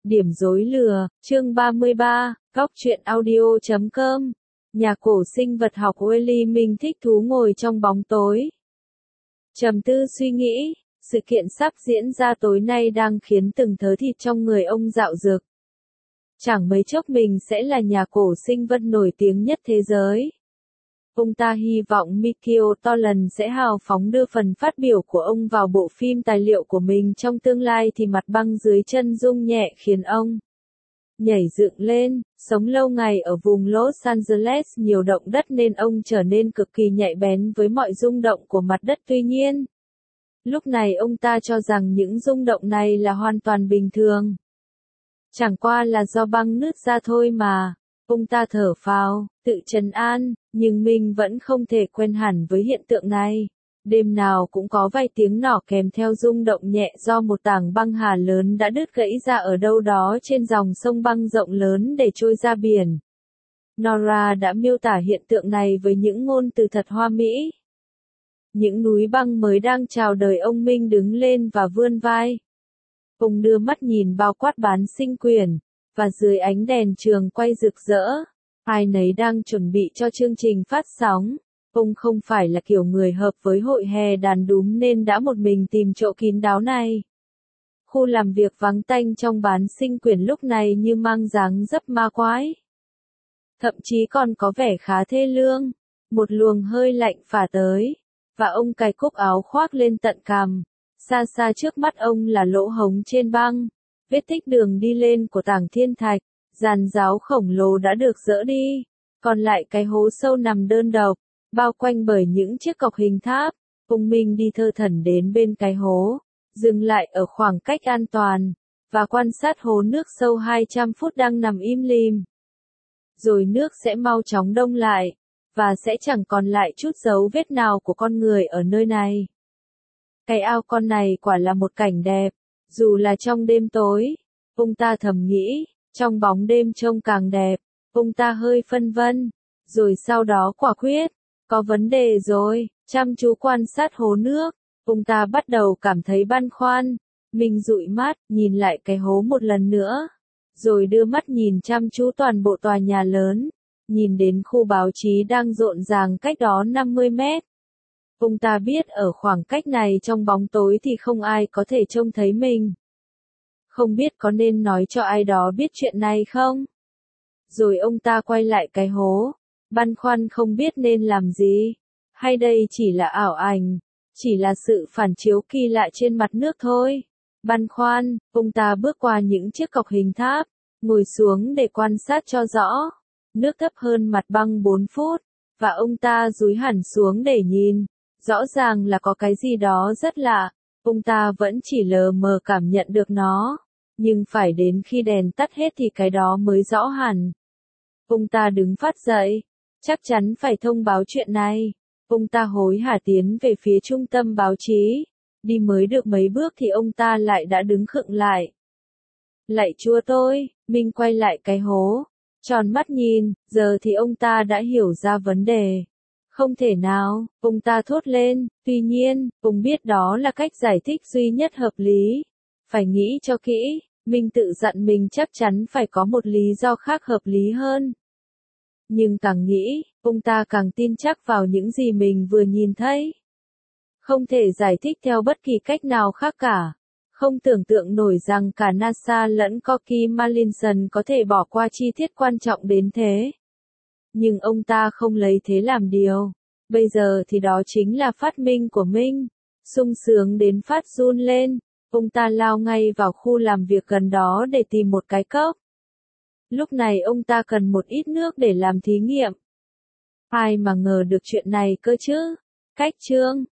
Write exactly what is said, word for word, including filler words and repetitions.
Điểm rối lừa, chương ba mươi ba, góc truyện audio chấm com. Nhà cổ sinh vật học Willy Minh thích thú ngồi trong bóng tối. Trầm tư suy nghĩ, sự kiện sắp diễn ra tối nay đang khiến từng thớ thịt trong người ông dạo dực. Chẳng mấy chốc mình sẽ là nhà cổ sinh vật nổi tiếng nhất thế giới. Ông ta hy vọng Mikio Toland sẽ hào phóng đưa phần phát biểu của ông vào bộ phim tài liệu của mình trong tương lai thì mặt băng dưới chân rung nhẹ khiến ông nhảy dựng lên. Sống lâu ngày ở vùng Los Angeles nhiều động đất nên ông trở nên cực kỳ nhạy bén với mọi rung động của mặt đất. Tuy nhiên, lúc này ông ta cho rằng những rung động này là hoàn toàn bình thường. Chẳng qua là do băng nứt ra thôi mà. Ông ta thở phào, tự trấn an, nhưng mình vẫn không thể quen hẳn với hiện tượng này. Đêm nào cũng có vài tiếng nỏ kèm theo rung động nhẹ do một tảng băng hà lớn đã đứt gãy ra ở đâu đó trên dòng sông băng rộng lớn để trôi ra biển. Nora đã miêu tả hiện tượng này với những ngôn từ thật hoa mỹ. Những núi băng mới đang chào đời. Ông Minh đứng lên và vươn vai. Ông đưa mắt nhìn bao quát bán sinh quyển, và dưới ánh đèn trường quay rực rỡ, ai nấy đang chuẩn bị cho chương trình phát sóng. Ông không phải là kiểu người hợp với hội hè đàn đúm nên đã một mình tìm chỗ kín đáo này. Khu làm việc vắng tanh trong bán sinh quyển lúc này như mang dáng dấp ma quái. Thậm chí còn có vẻ khá thê lương. Một luồng hơi lạnh phả tới, và ông cài cúc áo khoác lên tận cằm. Xa xa trước mắt ông là lỗ hổng trên băng, vết tích đường đi lên của tảng thiên thạch, giàn giáo khổng lồ đã được dỡ đi, còn lại cái hố sâu nằm đơn độc, bao quanh bởi những chiếc cọc hình tháp. Ông Minh đi thơ thẩn đến bên cái hố, dừng lại ở khoảng cách an toàn, và quan sát hố nước sâu hai trăm phút đang nằm im lìm. Rồi nước sẽ mau chóng đông lại, và sẽ chẳng còn lại chút dấu vết nào của con người ở nơi này. Cái ao con này quả là một cảnh đẹp, dù là trong đêm tối. Ông ta thầm nghĩ, trong bóng đêm trông càng đẹp. Ông ta hơi phân vân, rồi sau đó quả quyết, có vấn đề rồi. Chăm chú quan sát hố nước, ông ta bắt đầu cảm thấy băn khoăn. Mình dụi mắt, nhìn lại cái hố một lần nữa, rồi đưa mắt nhìn chăm chú toàn bộ tòa nhà lớn, nhìn đến khu báo chí đang rộn ràng cách đó năm mươi mét. Ông ta biết ở khoảng cách này trong bóng tối thì không ai có thể trông thấy mình. Không biết có nên nói cho ai đó biết chuyện này không? Rồi ông ta quay lại cái hố, băn khoăn không biết nên làm gì. Hay đây chỉ là ảo ảnh, chỉ là sự phản chiếu kỳ lạ trên mặt nước thôi. Băn khoăn, ông ta bước qua những chiếc cọc hình tháp, ngồi xuống để quan sát cho rõ. Nước thấp hơn mặt băng bốn phút, và ông ta dúi hẳn xuống để nhìn. Rõ ràng là có cái gì đó rất lạ, ông ta vẫn chỉ lờ mờ cảm nhận được nó, nhưng phải đến khi đèn tắt hết thì cái đó mới rõ hẳn. Ông ta đứng phát dậy, chắc chắn phải thông báo chuyện này. Ông ta hối hả tiến về phía trung tâm báo chí, đi mới được mấy bước thì ông ta lại đã đứng khựng lại. Lạy Chúa tôi, mình quay lại cái hố, tròn mắt nhìn, giờ thì ông ta đã hiểu ra vấn đề. Không thể nào, ông ta thốt lên. Tuy nhiên, ông biết đó là cách giải thích duy nhất hợp lý. Phải nghĩ cho kỹ, mình tự dặn mình chắc chắn phải có một lý do khác hợp lý hơn. Nhưng càng nghĩ, ông ta càng tin chắc vào những gì mình vừa nhìn thấy. Không thể giải thích theo bất kỳ cách nào khác cả. Không tưởng tượng nổi rằng cả NASA lẫn Corky Mallinson có thể bỏ qua chi tiết quan trọng đến thế. Nhưng ông ta không lấy thế làm điều. Bây giờ thì đó chính là phát minh của mình. Sung sướng đến phát run lên, ông ta lao ngay vào khu làm việc gần đó để tìm một cái cốc. Lúc này ông ta cần một ít nước để làm thí nghiệm. Ai mà ngờ được chuyện này cơ chứ? Cách chương